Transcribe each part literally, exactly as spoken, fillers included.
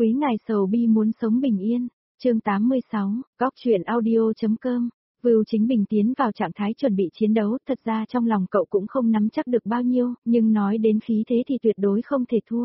Quý ngài sầu bi muốn sống bình yên. Chương tám mươi sáu, Góc truyện audio.com. Vưu Chính Bình tiến vào trạng thái chuẩn bị chiến đấu, thật ra trong lòng cậu cũng không nắm chắc được bao nhiêu, nhưng nói đến khí thế thì tuyệt đối không thể thua.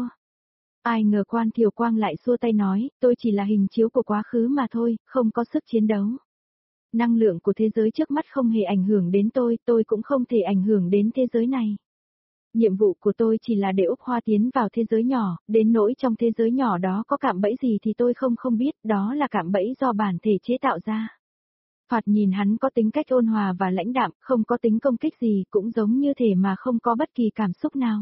Ai ngờ Quan Thiều Quang lại xua tay nói, tôi chỉ là hình chiếu của quá khứ mà thôi, không có sức chiến đấu. Năng lượng của thế giới trước mắt không hề ảnh hưởng đến tôi, tôi cũng không thể ảnh hưởng đến thế giới này. Nhiệm vụ của tôi chỉ là để Úc Hoa tiến vào thế giới nhỏ, đến nỗi trong thế giới nhỏ đó có cạm bẫy gì thì tôi không không biết, đó là cạm bẫy do bản thể chế tạo ra. Thoạt nhìn hắn có tính cách ôn hòa và lãnh đạm, không có tính công kích gì, cũng giống như thể mà không có bất kỳ cảm xúc nào.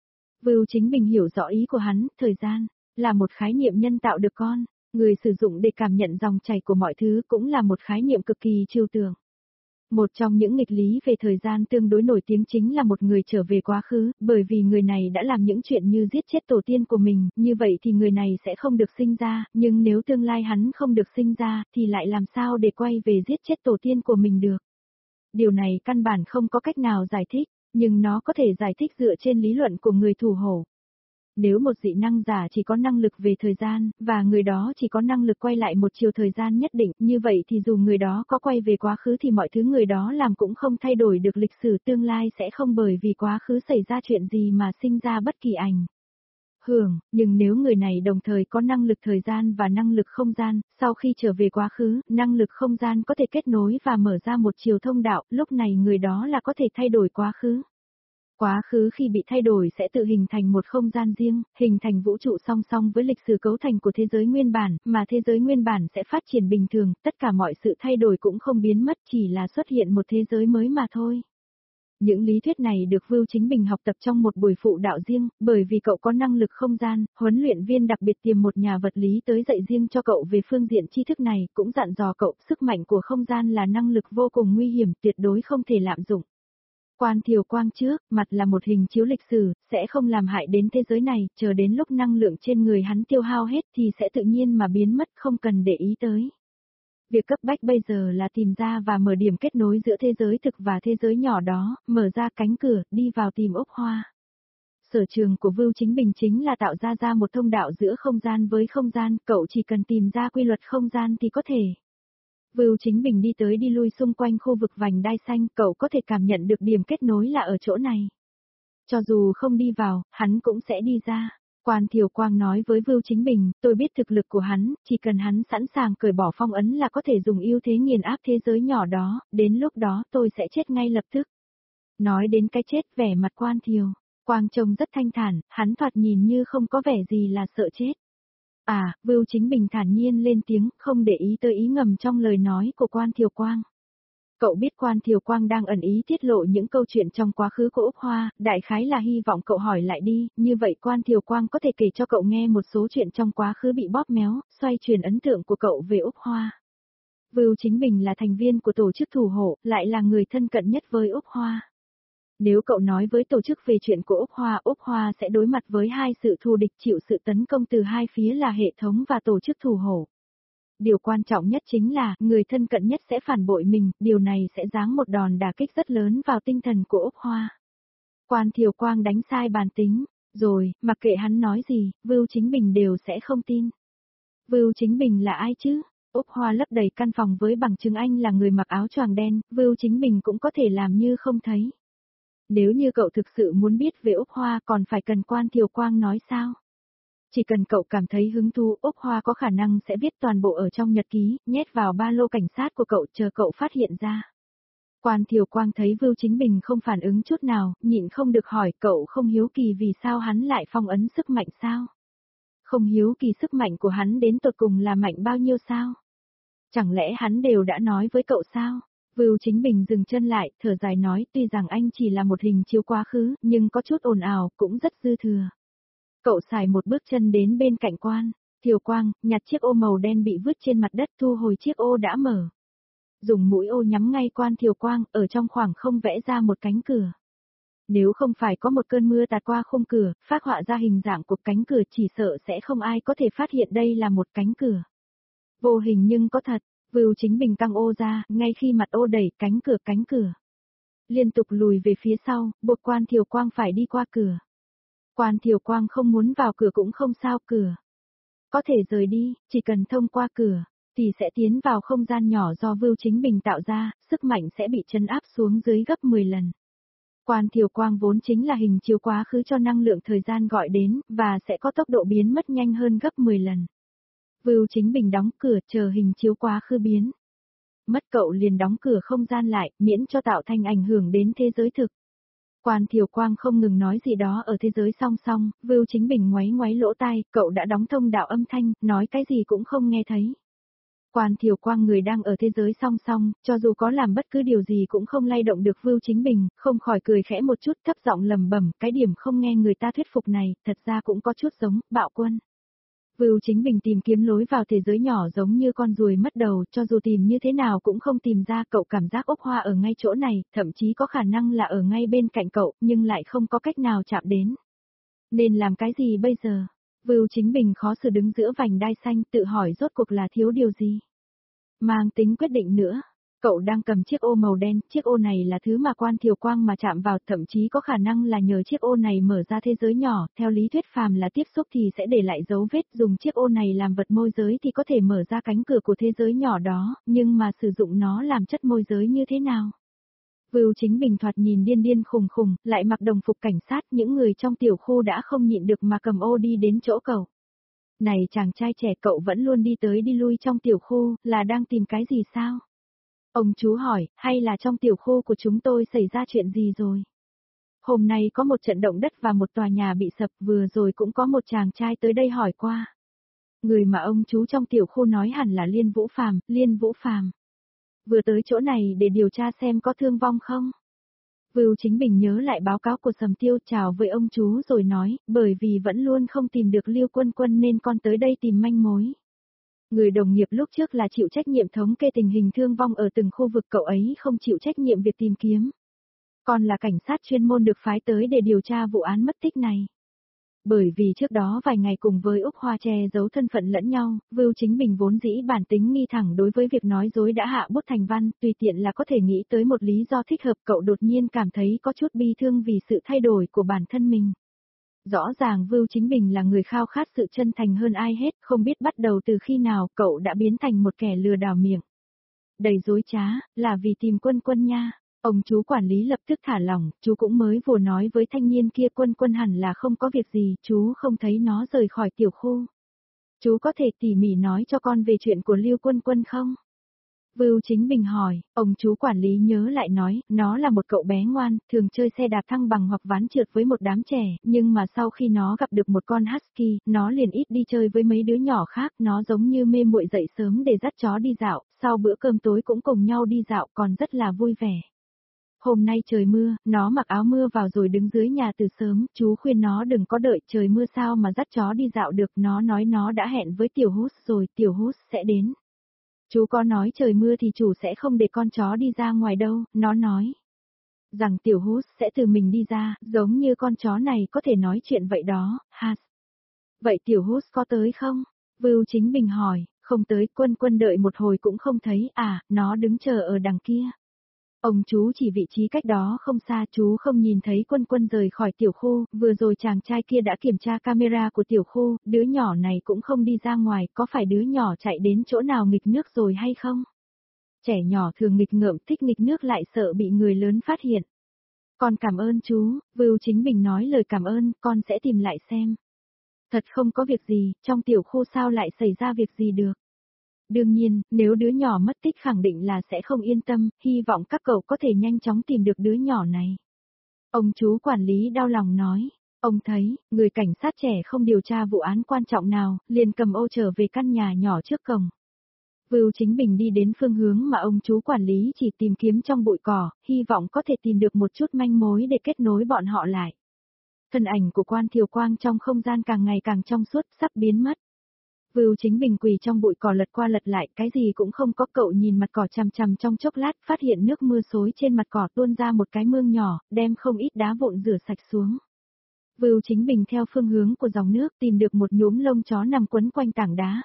Vưu Chính Bình hiểu rõ ý của hắn, thời gian là một khái niệm nhân tạo được con người sử dụng để cảm nhận dòng chảy của mọi thứ, cũng là một khái niệm cực kỳ trừu tượng. Một trong những nghịch lý về thời gian tương đối nổi tiếng chính là một người trở về quá khứ, bởi vì người này đã làm những chuyện như giết chết tổ tiên của mình, như vậy thì người này sẽ không được sinh ra, nhưng nếu tương lai hắn không được sinh ra, thì lại làm sao để quay về giết chết tổ tiên của mình được. Điều này căn bản không có cách nào giải thích, nhưng nó có thể giải thích dựa trên lý luận của người thủ hổ. Nếu một dị năng giả chỉ có năng lực về thời gian, và người đó chỉ có năng lực quay lại một chiều thời gian nhất định, như vậy thì dù người đó có quay về quá khứ thì mọi thứ người đó làm cũng không thay đổi được lịch sử, tương lai sẽ không bởi vì quá khứ xảy ra chuyện gì mà sinh ra bất kỳ ảnh hưởng, nhưng nếu người này đồng thời có năng lực thời gian và năng lực không gian, sau khi trở về quá khứ, năng lực không gian có thể kết nối và mở ra một chiều thông đạo, lúc này người đó là có thể thay đổi quá khứ. Quá khứ khi bị thay đổi sẽ tự hình thành một không gian riêng, hình thành vũ trụ song song với lịch sử cấu thành của thế giới nguyên bản, mà thế giới nguyên bản sẽ phát triển bình thường, tất cả mọi sự thay đổi cũng không biến mất, chỉ là xuất hiện một thế giới mới mà thôi. Những lý thuyết này được Vưu Chính Bình học tập trong một buổi phụ đạo riêng, bởi vì cậu có năng lực không gian, huấn luyện viên đặc biệt tìm một nhà vật lý tới dạy riêng cho cậu về phương diện tri thức này, cũng dặn dò cậu, sức mạnh của không gian là năng lực vô cùng nguy hiểm, tuyệt đối không thể lạm dụng. Quan Thiều Quang trước, mặt là một hình chiếu lịch sử, sẽ không làm hại đến thế giới này, chờ đến lúc năng lượng trên người hắn tiêu hao hết thì sẽ tự nhiên mà biến mất, không cần để ý tới. Việc cấp bách bây giờ là tìm ra và mở điểm kết nối giữa thế giới thực và thế giới nhỏ đó, mở ra cánh cửa, đi vào tìm Úc Hoa. Sở trường của Vưu Chính Bình chính là tạo ra ra một thông đạo giữa không gian với không gian, cậu chỉ cần tìm ra quy luật không gian thì có thể. Vưu Chính Bình đi tới đi lui xung quanh khu vực vành đai xanh, cậu có thể cảm nhận được điểm kết nối là ở chỗ này. Cho dù không đi vào, hắn cũng sẽ đi ra. Quan Thiều Quang nói với Vưu Chính Bình, tôi biết thực lực của hắn, chỉ cần hắn sẵn sàng cởi bỏ phong ấn là có thể dùng ưu thế nghiền áp thế giới nhỏ đó, đến lúc đó tôi sẽ chết ngay lập tức. Nói đến cái chết, vẻ mặt Quan Thiều Quang trông rất thanh thản, hắn thoạt nhìn như không có vẻ gì là sợ chết. À, Vưu Chính Bình thản nhiên lên tiếng, không để ý tới ý ngầm trong lời nói của Quan Thiều Quang. Cậu biết Quan Thiều Quang đang ẩn ý tiết lộ những câu chuyện trong quá khứ của Úc Hoa, đại khái là hy vọng cậu hỏi lại đi, như vậy Quan Thiều Quang có thể kể cho cậu nghe một số chuyện trong quá khứ bị bóp méo, xoay chuyển ấn tượng của cậu về Úc Hoa. Vưu Chính Bình là thành viên của tổ chức thủ hộ, lại là người thân cận nhất với Úc Hoa. Nếu cậu nói với tổ chức về chuyện của Úc Hoa, Úc Hoa sẽ đối mặt với hai sự thù địch, chịu sự tấn công từ hai phía là hệ thống và tổ chức thủ hộ. Điều quan trọng nhất chính là, người thân cận nhất sẽ phản bội mình, điều này sẽ giáng một đòn đả kích rất lớn vào tinh thần của Úc Hoa. Quan Thiều Quang đánh sai bàn tính, rồi, mặc kệ hắn nói gì, Vưu Chính Bình đều sẽ không tin. Vưu Chính Bình là ai chứ? Úc Hoa lấp đầy căn phòng với bằng chứng anh là người mặc áo choàng đen, Vưu Chính Bình cũng có thể làm như không thấy. Nếu như cậu thực sự muốn biết về Úc Hoa còn phải cần Quan Thiều Quang nói sao? Chỉ cần cậu cảm thấy hứng thú, Úc Hoa có khả năng sẽ viết toàn bộ ở trong nhật ký, nhét vào ba lô cảnh sát của cậu chờ cậu phát hiện ra. Quan Thiều Quang thấy Vưu Chính Bình không phản ứng chút nào, nhịn không được hỏi, cậu không hiếu kỳ vì sao hắn lại phong ấn sức mạnh sao? Không hiếu kỳ sức mạnh của hắn đến tột cùng là mạnh bao nhiêu sao? Chẳng lẽ hắn đều đã nói với cậu sao? Vưu Chính Bình dừng chân lại, thở dài nói, tuy rằng anh chỉ là một hình chiếu quá khứ, nhưng có chút ồn ào, cũng rất dư thừa. Cậu xài một bước chân đến bên cạnh Quan Thiều Quang, nhặt chiếc ô màu đen bị vứt trên mặt đất, thu hồi chiếc ô đã mở. Dùng mũi ô nhắm ngay Quan Thiều Quang, ở trong khoảng không vẽ ra một cánh cửa. Nếu không phải có một cơn mưa tạt qua khung cửa, phác họa ra hình dạng của cánh cửa, chỉ sợ sẽ không ai có thể phát hiện đây là một cánh cửa. Vô hình nhưng có thật. Vưu Chính Bình căng ô ra, ngay khi mặt ô đẩy, cánh cửa cánh cửa liên tục lùi về phía sau, buộc Quan Thiều Quang phải đi qua cửa. Quan Thiều Quang không muốn vào cửa cũng không sao, cửa Có thể rời đi, chỉ cần thông qua cửa, thì sẽ tiến vào không gian nhỏ do Vưu Chính Bình tạo ra, sức mạnh sẽ bị trấn áp xuống dưới gấp mười lần. Quan Thiều Quang vốn chính là hình chiếu quá khứ cho năng lượng thời gian gọi đến, và sẽ có tốc độ biến mất nhanh hơn gấp mười lần. Vưu Chính Bình đóng cửa chờ hình chiếu quá khứ biến mất, cậu liền đóng cửa không gian lại, miễn cho tạo thành ảnh hưởng đến thế giới thực. Quan Thiều Quang không ngừng nói gì đó ở thế giới song song, Vưu Chính Bình ngoáy ngoáy lỗ tai, cậu đã đóng thông đạo âm thanh, nói cái gì cũng không nghe thấy. Quan Thiều Quang người đang ở thế giới song song, cho dù có làm bất cứ điều gì cũng không lay động được Vưu Chính Bình, không khỏi cười khẽ một chút, thấp giọng lẩm bẩm, cái điểm không nghe người ta thuyết phục này, thật ra cũng có chút giống Bạo Quân. Vưu Chính Bình tìm kiếm lối vào thế giới nhỏ giống như con ruồi mất đầu, cho dù tìm như thế nào cũng không tìm ra, cậu cảm giác ốc hoa ở ngay chỗ này, thậm chí có khả năng là ở ngay bên cạnh cậu, nhưng lại không có cách nào chạm đến. Nên làm cái gì bây giờ? Vưu Chính Bình khó xử đứng giữa vành đai xanh, tự hỏi rốt cuộc là thiếu điều gì. Mang tính quyết định nữa. Cậu đang cầm chiếc ô màu đen, chiếc ô này là thứ mà Quan Thiều Quang mà chạm vào, thậm chí có khả năng là nhờ chiếc ô này mở ra thế giới nhỏ, theo lý thuyết phàm là tiếp xúc thì sẽ để lại dấu vết, dùng chiếc ô này làm vật môi giới thì có thể mở ra cánh cửa của thế giới nhỏ đó, nhưng mà sử dụng nó làm chất môi giới như thế nào? Vưu Chính Bình thoạt nhìn điên điên khùng khùng, lại mặc đồng phục cảnh sát, những người trong tiểu khu đã không nhịn được mà cầm ô đi đến chỗ cậu. Này chàng trai trẻ, cậu vẫn luôn đi tới đi lui trong tiểu khu, là đang tìm cái gì sao? Ông chú hỏi, hay là trong tiểu khu của chúng tôi xảy ra chuyện gì rồi? Hôm nay có một trận động đất và một tòa nhà bị sập, vừa rồi cũng có một chàng trai tới đây hỏi qua. Người mà ông chú trong tiểu khu nói hẳn là Liên Vũ Phàm, Liên Vũ Phàm. Vừa tới chỗ này để điều tra xem có thương vong không? Vưu Chính Bình nhớ lại báo cáo của Sầm Tiêu, chào với ông chú rồi nói, bởi vì vẫn luôn không tìm được Lưu Quân Quân nên con tới đây tìm manh mối. Người đồng nghiệp lúc trước là chịu trách nhiệm thống kê tình hình thương vong ở từng khu vực, cậu ấy không chịu trách nhiệm việc tìm kiếm. Còn là cảnh sát chuyên môn được phái tới để điều tra vụ án mất tích này. Bởi vì trước đó vài ngày cùng với Úc Hoa che giấu thân phận lẫn nhau, Vưu Chính Bình vốn dĩ bản tính nghi thẳng đối với việc nói dối đã hạ bút thành văn, tùy tiện là có thể nghĩ tới một lý do thích hợp, cậu đột nhiên cảm thấy có chút bi thương vì sự thay đổi của bản thân mình. Rõ ràng Vưu Chính Bình là người khao khát sự chân thành hơn ai hết, không biết bắt đầu từ khi nào cậu đã biến thành một kẻ lừa đảo miệng đầy dối trá, là vì tìm Quân Quân nha. Ông chú quản lý lập tức thả lỏng, chú cũng mới vừa nói với thanh niên kia Quân Quân hẳn là không có việc gì, chú không thấy nó rời khỏi tiểu khu. Chú có thể tỉ mỉ nói cho con về chuyện của Lưu Quân Quân không? Vưu Chính Bình hỏi, ông chú quản lý nhớ lại nói, nó là một cậu bé ngoan, thường chơi xe đạp thăng bằng hoặc ván trượt với một đám trẻ, nhưng mà sau khi nó gặp được một con husky, nó liền ít đi chơi với mấy đứa nhỏ khác, nó giống như mê muội dậy sớm để dắt chó đi dạo, sau bữa cơm tối cũng cùng nhau đi dạo, còn rất là vui vẻ. Hôm nay trời mưa, nó mặc áo mưa vào rồi đứng dưới nhà từ sớm, chú khuyên nó đừng có đợi trời mưa sao mà dắt chó đi dạo được, nó nói nó đã hẹn với Tiểu Hút rồi, Tiểu Hút sẽ đến. Chú có nói trời mưa thì chủ sẽ không để con chó đi ra ngoài đâu, nó nói rằng Tiểu Hút sẽ từ mình đi ra, giống như con chó này có thể nói chuyện vậy đó, ha. Vậy Tiểu Hút có tới không? Vưu Chính Bình hỏi, không tới, Quân Quân đợi một hồi cũng không thấy, à, nó đứng chờ ở đằng kia. Ông chú chỉ vị trí cách đó không xa, chú không nhìn thấy Quân Quân rời khỏi tiểu khu, vừa rồi chàng trai kia đã kiểm tra camera của tiểu khu, đứa nhỏ này cũng không đi ra ngoài, có phải đứa nhỏ chạy đến chỗ nào nghịch nước rồi hay không? Trẻ nhỏ thường nghịch ngợm, thích nghịch nước lại sợ bị người lớn phát hiện. Con cảm ơn chú, Vưu Chính Bình nói lời cảm ơn, con sẽ tìm lại xem. Thật không có việc gì, trong tiểu khu sao lại xảy ra việc gì được? Đương nhiên, nếu đứa nhỏ mất tích khẳng định là sẽ không yên tâm, hy vọng các cậu có thể nhanh chóng tìm được đứa nhỏ này. Ông chú quản lý đau lòng nói, ông thấy, người cảnh sát trẻ không điều tra vụ án quan trọng nào, liền cầm ô trở về căn nhà nhỏ trước cổng. Vưu Chính Bình đi đến phương hướng mà ông chú quản lý chỉ tìm kiếm trong bụi cỏ, hy vọng có thể tìm được một chút manh mối để kết nối bọn họ lại. Thân ảnh của Quan Thiều Quang trong không gian càng ngày càng trong suốt, sắp biến mất. Vưu Chính Bình quỳ trong bụi cỏ lật qua lật lại, cái gì cũng không có, cậu nhìn mặt cỏ chằm chằm trong chốc lát, phát hiện nước mưa xối trên mặt cỏ tuôn ra một cái mương nhỏ, đem không ít đá vụn rửa sạch xuống. Vưu Chính Bình theo phương hướng của dòng nước tìm được một nhúm lông chó nằm quấn quanh tảng đá.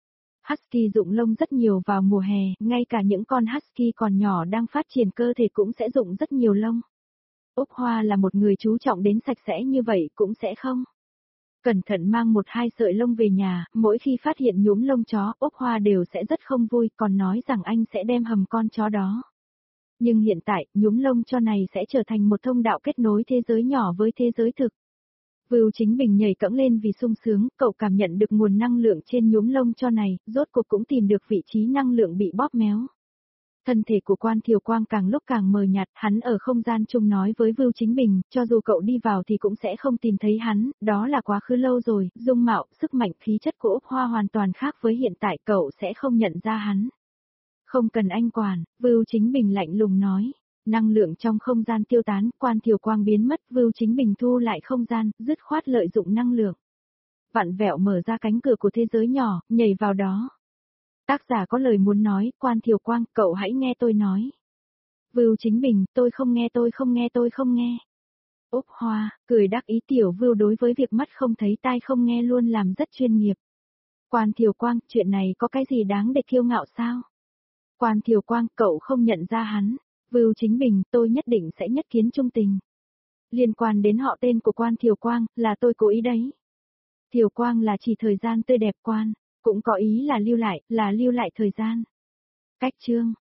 Husky rụng lông rất nhiều vào mùa hè, ngay cả những con husky còn nhỏ đang phát triển cơ thể cũng sẽ rụng rất nhiều lông. Úc Hoa là một người chú trọng đến sạch sẽ như vậy cũng sẽ không cẩn thận mang một hai sợi lông về nhà, mỗi khi phát hiện nhúm lông chó, Úc Hoa đều sẽ rất không vui, còn nói rằng anh sẽ đem hầm con chó đó. Nhưng hiện tại, nhúm lông cho này sẽ trở thành một thông đạo kết nối thế giới nhỏ với thế giới thực. Vưu Chính Bình nhảy cẫng lên vì sung sướng, cậu cảm nhận được nguồn năng lượng trên nhúm lông cho này, rốt cuộc cũng tìm được vị trí năng lượng bị bóp méo. Thân thể của Quan Thiều Quang càng lúc càng mờ nhạt, hắn ở không gian chung nói với Vưu Chính Bình, cho dù cậu đi vào thì cũng sẽ không tìm thấy hắn, đó là quá khứ lâu rồi, dung mạo, sức mạnh, khí chất của Úc Hoa hoàn toàn khác với hiện tại, cậu sẽ không nhận ra hắn. Không cần anh quản, Vưu Chính Bình lạnh lùng nói. Năng lượng trong không gian tiêu tán, Quan Thiều Quang biến mất, Vưu Chính Bình thu lại không gian, dứt khoát lợi dụng năng lượng. Vặn vẹo mở ra cánh cửa của thế giới nhỏ, nhảy vào đó. Tác giả có lời muốn nói, Quan Thiều Quang, cậu hãy nghe tôi nói. Vưu Chính Bình, tôi không nghe tôi không nghe tôi không nghe. Úc Hoa, cười đắc ý tiểu Vưu đối với việc mắt không thấy tai không nghe luôn làm rất chuyên nghiệp. Quan Thiều Quang, chuyện này có cái gì đáng để kiêu ngạo sao? Quan Thiều Quang, cậu không nhận ra hắn. Vưu Chính Bình, tôi nhất định sẽ nhất kiến trung tình. Liên quan đến họ tên của Quan Thiều Quang, là tôi cố ý đấy. Thiều Quang là chỉ thời gian tươi đẹp quan, cũng có ý là lưu lại, là lưu lại thời gian. Cách chương